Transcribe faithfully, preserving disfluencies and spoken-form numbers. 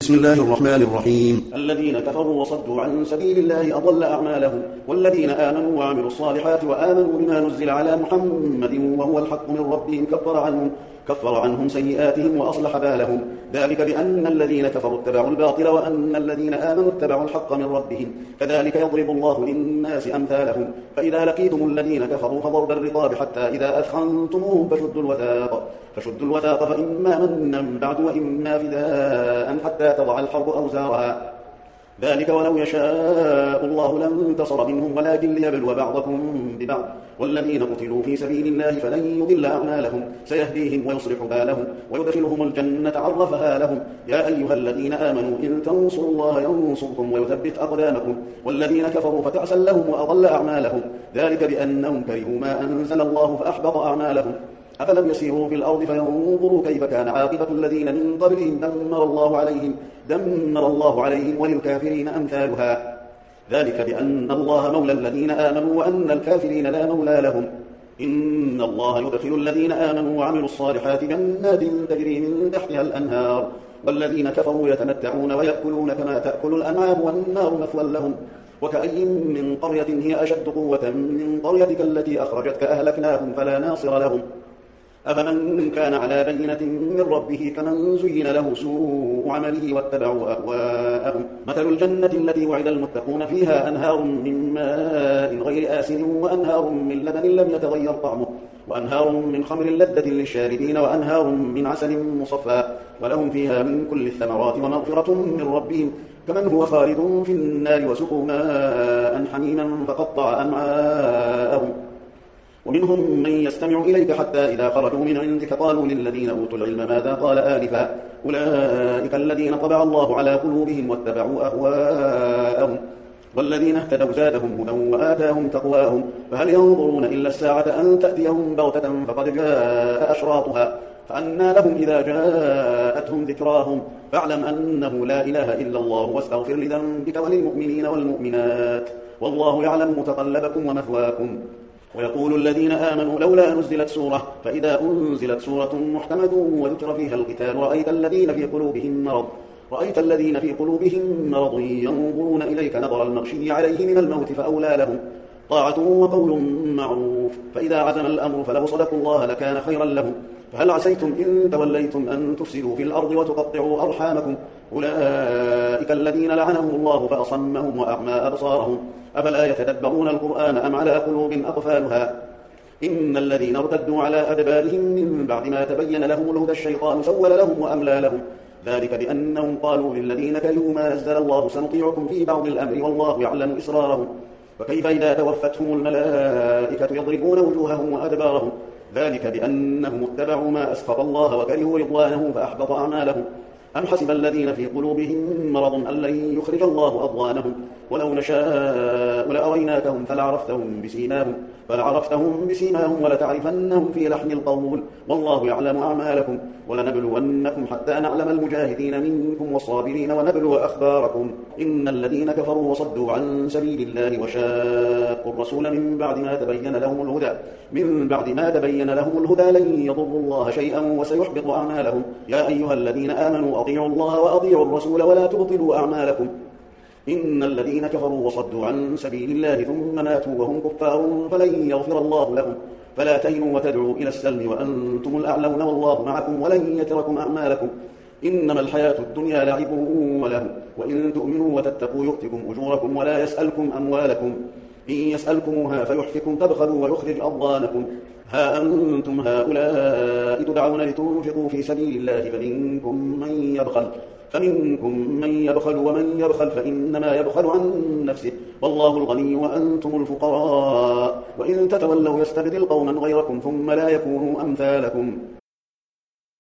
بسم الله الرحمن الرحيم. الذين كفروا وصدوا عن سبيل الله أضل أعمالهم، والذين آمنوا وعملوا الصالحات وآمنوا بما نزل على محمد وهو الحق من ربهم كفر عنهم كفر عنهم سيئاتهم وأصلح بالهم. ذلك بأن الذين كفروا اتبعوا الباطل وأن الذين آمنوا اتبعوا الحق من ربهم، كذلك يضرب الله للناس أمثالهم. فإذا لقيتم الذين كفروا فضرب الرقاب حتى إذا أثخنتموهم فشدوا الوثاق فشدوا الوثاق فإما منا بعد وإما فداء حتى تضع الحرب أوزارها. ذلك ولو يشاء الله لانتصر منهم ولكن ليبلو بعضكم ببعض. والذين قتلوا في سبيل الله فلن يضل أعمالهم، سيهديهم ويصلح بالهم ويدخلهم الجنة عرفها لهم. يا أيها الذين آمنوا إن تنصروا الله ينصركم ويثبت أقدامكم. والذين كفروا فتعسا لهم وأضل أعمالهم، ذلك بأنهم كرهوا ما أنزل الله فأحبط أعمالهم. أفلم يسيروا في الأرض فينظروا كيف كان عاقبة الذين من قبلهم دمر الله عليهم دمر الله عليهم وللكافرين أمثالها. ذلك بأن الله مولى الذين آمنوا وأن الكافرين لا مولى لهم. إن الله يدخل الذين آمنوا وعملوا الصالحات جنات تجري من تحتها الأنهار، والذين كفروا يتمتعون ويأكلون كما تأكل الأنعام والنار مثوى لهم. وكأي من قرية هي أشد قوة من قريتك التي أخرجتك أهلكناهم فلا ناصر لهم. أفمن كان على بينة من ربه كمن زين له سوء عمله واتبعوا أهواءهم. مثل الجنة التي وعد المتقون فيها أنهار من ماء غير آسن وأنهار من لبن لم يتغير طعمه وأنهار من خمر لذة للشاربين وأنهار من عسل مصفى ولهم فيها من كل الثمرات ومغفرة من ربهم كمن هو خالد في النار وسقوا ماء حميما فقطع أمعاءهم. ومنهم من يستمع إليك حتى إذا خرجوا من عندك قالوا للذين أوتوا العلم ماذا قال آنفا أولئك الذين طبع الله على قلوبهم واتبعوا أهواءهم. والذين اهتدوا زادهم هدى وآتاهم تقواهم. فهل ينظرون إلا الساعة أن تأتيهم بغتة فقد جاء أشراطها فأنى لهم إذا جاءتهم ذكراهم. فاعلم أنه لا إله إلا الله واستغفر لذنبك وللمؤمنين والمؤمنات والله يعلم متقلبكم ومثواكم. ويقول الذين آمنوا لولا نزلت سورة فإذا أنزلت سورة محكمة وذكر فيها القتال رأيت الذين في قلوبهم مرض رأيت الذين في قلوبهم مرض ينظرون إليك نظر المغشي عليه من الموت فأولى لهم طاعة وقول معروف. فإذا عزم الأمر فلو صدقوا الله لكان خيرا لهم. فهل عسيتم إن توليتم أن تفسدوا في الأرض وتقطعوا أرحامكم أولئك الذين لعنهم الله فأصمهم وأعمى أبصارهم. أفلا يتدبرون القرآن أم على قلوب أقفالها. إن الذين ارتدوا على أدبارهم من بعد ما تبين لهم الهدى الشيطان سول لهم وأملى لهم. ذلك بأنهم قالوا للذين كرهوا ما نزل الله سنطيعكم في بعض الأمر والله يعلم إسرارهم. فكيف إذا توفتهم الملائكة يضربون وجوههم وأدبارهم. ذلك بأنهم اتبعوا ما أسخط الله وكرهوا رضوانه فأحبط أعمالهم. أم حسب الذين في قلوبهم مرض أن لن يخرج الله أضغانهم. ولو نشاء لأريناكهم فلعرفتهم بسيماهم فلعرفتهم بسيماهم ولتعرفنهم في لحن القول والله يعلم أعمالكم. ولنبلونكم حتى نعلم المجاهدين منكم والصابرين ونبلو أخباركم. إن الذين كفروا وصدوا عن سبيل الله وشاقوا الرسول من بعد ما تبين لهم الهدى من بعد ما تبين لهم الهدى لن يضروا الله شيئا وسيحبط أعمالهم. يا أيها الذين آمنوا أطيعوا الله وأطيعوا الرسول ولا تبطلوا أعمالكم. إن الذين كفروا وصدوا عن سبيل الله ثم ماتوا وهم كفار فلن يغفر الله لهم. فلا تهنوا وتدعوا إلى السلم وأنتم الأعلون والله معكم ولن يتركم أعمالكم. إنما الحياة الدنيا لعب وله وإن تؤمنوا وتتقوا يؤتكم أجوركم ولا يسألكم أموالكم. إن يسألكموها فيحفكم تبخلوا ويخرج أضغانكم. ها أنتم هؤلاء تدعون لتنفقوا في سبيل الله فمنكم من يبخل فمنكم من يبخل ومن يبخل فإنما يبخل عن نفسه والله الغني وأنتم الفقراء وإن تتولوا يستبدل قوما غيركم ثم لا يكونوا أمثالكم.